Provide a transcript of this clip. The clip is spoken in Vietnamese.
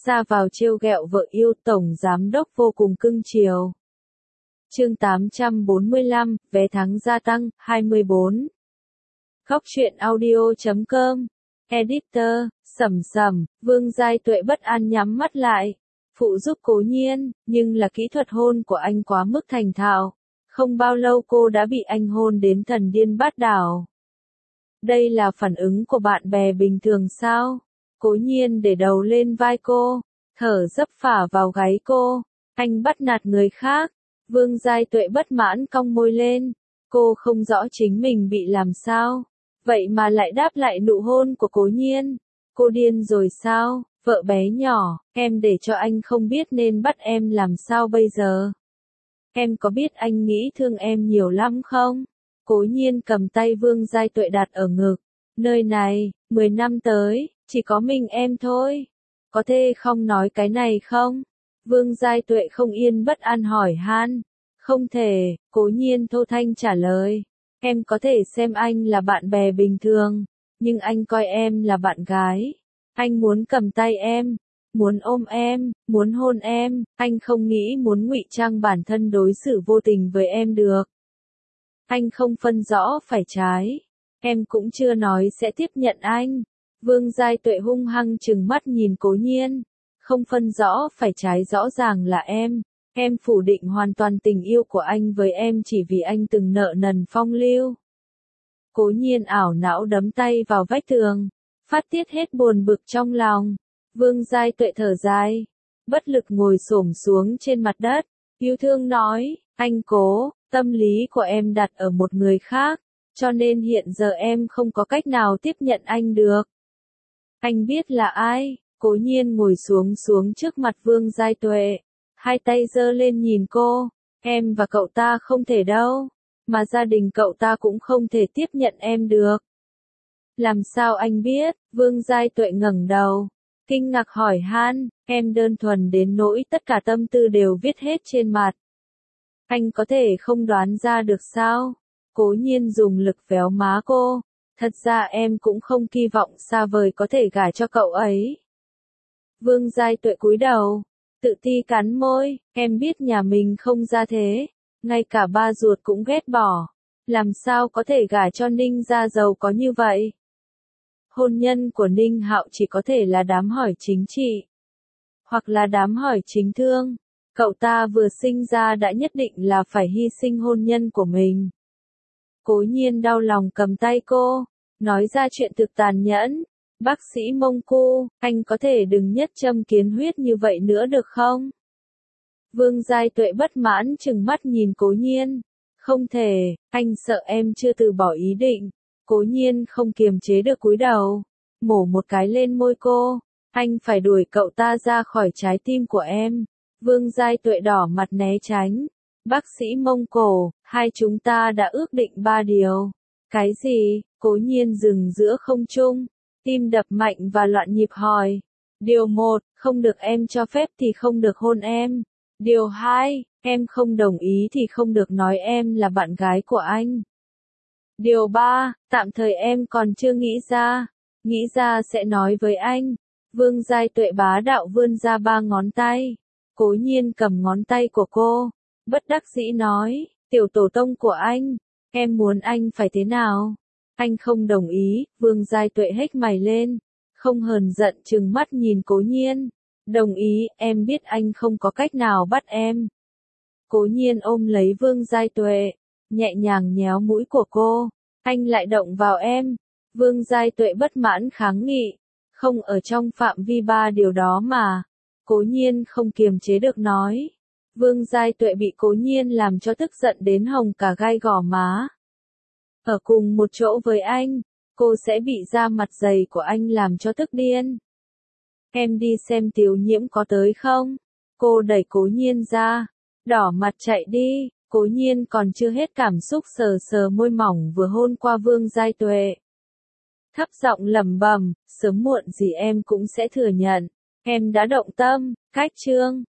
Ra vào trêu ghẹo vợ yêu, tổng giám đốc vô cùng cưng chiều. Chương 845, vé tháng gia tăng, 24. Góc truyện audio.com. Editor, Sầm, Vương Giai Tuệ bất an nhắm mắt lại. Phụ giúp Cố Nhiên, nhưng là kỹ thuật hôn của anh quá mức thành thạo. Không bao lâu cô đã bị anh hôn đến thần điên bát đảo. Đây là phản ứng của bạn bè bình thường sao? Cố Nhiên để đầu lên vai cô, thở dấp phả vào gáy cô. Anh bắt nạt người khác. Vương Giai Tuệ bất mãn cong môi lên. Cô không rõ chính mình bị làm sao. Vậy mà lại đáp lại nụ hôn của Cố Nhiên. Cô điên rồi sao? Vợ bé nhỏ, em để cho anh không biết nên bắt em làm sao bây giờ? Em có biết anh nghĩ thương em nhiều lắm không? Cố Nhiên cầm tay Vương Giai Tuệ đặt ở ngực. Nơi này, 10 năm tới, chỉ có mình em thôi. Có thể không nói cái này không? Vương Giai Tuệ không yên bất an hỏi han. Không thể, Cố Nhiên thô thanh trả lời. Em có thể xem anh là bạn bè bình thường, nhưng anh coi em là bạn gái. Anh muốn cầm tay em, muốn ôm em, muốn hôn em, anh không nghĩ muốn ngụy trang bản thân đối xử vô tình với em được. Anh không phân rõ phải trái. Em cũng chưa nói sẽ tiếp nhận anh. Vương Giai Tuệ hung hăng trừng mắt nhìn Cố Nhiên. Không phân rõ phải trái rõ ràng là em. Em phủ định hoàn toàn tình yêu của anh với em chỉ vì anh từng nợ nần phong lưu. Cố Nhiên ảo não đấm tay vào vách tường, phát tiết hết buồn bực trong lòng. Vương Giai Tuệ thở dài, bất lực ngồi xổm xuống trên mặt đất, yêu thương nói, anh Cố, tâm lý của em đặt ở một người khác, cho nên hiện giờ em không có cách nào tiếp nhận anh được. Anh biết là ai? Cố Nhiên ngồi xuống trước mặt Vương Giai Tuệ, hai tay giơ lên nhìn cô, em và cậu ta không thể đâu, mà gia đình cậu ta cũng không thể tiếp nhận em được. Làm sao anh biết? Vương Giai Tuệ ngẩng đầu, kinh ngạc hỏi han, em đơn thuần đến nỗi tất cả tâm tư đều viết hết trên mặt. Anh có thể không đoán ra được sao? Cố Nhiên dùng lực véo má cô, thật ra em cũng không kỳ vọng xa vời có thể gả cho cậu ấy. Vương Giai Tuệ cúi đầu, tự ti cắn môi, em biết nhà mình không ra thế, ngay cả ba ruột cũng ghét bỏ, làm sao có thể gả cho Ninh gia giàu có như vậy. Hôn nhân của Ninh Hạo chỉ có thể là đám hỏi chính trị, hoặc là đám hỏi chính thương, cậu ta vừa sinh ra đã nhất định là phải hy sinh hôn nhân của mình. Cố Nhiên đau lòng cầm tay cô, nói ra chuyện thực tàn nhẫn. Bác sĩ Mông Cô, anh có thể đừng nhất châm kiến huyết như vậy nữa được không? Vương Giai Tuệ bất mãn trừng mắt nhìn Cố Nhiên. Không thể, anh sợ em chưa từ bỏ ý định. Cố Nhiên không kiềm chế được cúi đầu, mổ một cái lên môi cô. Anh phải đuổi cậu ta ra khỏi trái tim của em. Vương Giai Tuệ đỏ mặt né tránh. Bác sĩ Mông Cổ, hai chúng ta đã ước định 3 điều. Cái gì? Cố Nhiên dừng giữa không trung. Tim đập mạnh và loạn nhịp hỏi. Điều 1, không được em cho phép thì không được hôn em. Điều 2, em không đồng ý thì không được nói em là bạn gái của anh. Điều 3, tạm thời em còn chưa nghĩ ra sẽ nói với anh. Vương Giai Tuệ bá đạo vươn ra 3 ngón tay. Cố Nhiên cầm ngón tay của cô, bất đắc dĩ nói, tiểu tổ tông của anh, em muốn anh phải thế nào? Anh không đồng ý. Vương Giai Tuệ hếch mày lên, không hờn giận trừng mắt nhìn Cố Nhiên. Đồng ý, em biết anh không có cách nào bắt em. Cố Nhiên ôm lấy Vương Giai Tuệ, nhẹ nhàng nhéo mũi của cô. Anh lại động vào em. Vương Giai Tuệ bất mãn kháng nghị. Không ở trong phạm vi 3 điều đó mà. Cố Nhiên không kiềm chế được nói. Vương Giai Tuệ bị Cố Nhiên làm cho tức giận đến hồng cả gai gò má. Ở cùng một chỗ với anh, cô sẽ bị da mặt dày của anh làm cho tức điên. Em đi xem Tiểu Nhiễm có tới không? Cô đẩy Cố Nhiên ra, đỏ mặt chạy đi. Cố Nhiên còn chưa hết cảm xúc sờ sờ môi mỏng vừa hôn qua Vương Giai Tuệ. Thấp giọng lẩm bẩm, sớm muộn gì em cũng sẽ thừa nhận. Em đã động tâm. Cách chương